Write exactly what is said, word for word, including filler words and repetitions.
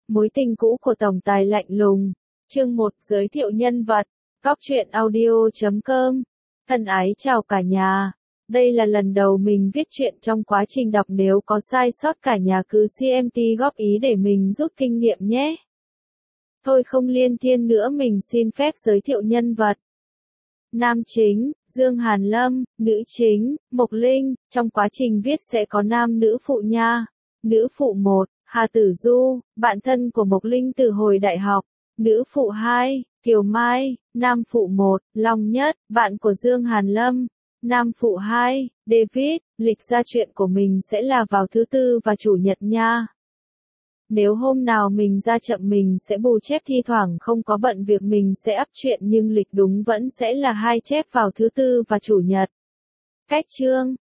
Mối tình cũ của tổng tài lạnh lùng. Chương một, giới thiệu nhân vật. Góc truyện audio chấm com. Thân ái chào cả nhà. Đây là lần đầu mình viết truyện, trong quá trình đọc nếu có sai sót cả nhà cứ xê em tê góp ý để mình rút kinh nghiệm nhé. Thôi không liên thiên nữa, mình xin phép giới thiệu nhân vật. Nam chính, Dương Hàn Lâm, nữ chính, Mộc Linh, trong quá trình viết sẽ có nam nữ phụ nha. Nữ phụ một, Hà Tử Du, bạn thân của Mộc Linh từ hồi đại học. Nữ phụ hai, Kiều Mai. Nam phụ một, Long Nhất, bạn của Dương Hàn Lâm. Nam phụ hai, David, lịch ra chuyện của mình sẽ là vào thứ tư và chủ nhật nha. Nếu hôm nào mình ra chậm mình sẽ bù chép, thi thoảng không có bận việc mình sẽ up chuyện nhưng lịch đúng vẫn sẽ là hai chép vào thứ tư và chủ nhật. Cách chương,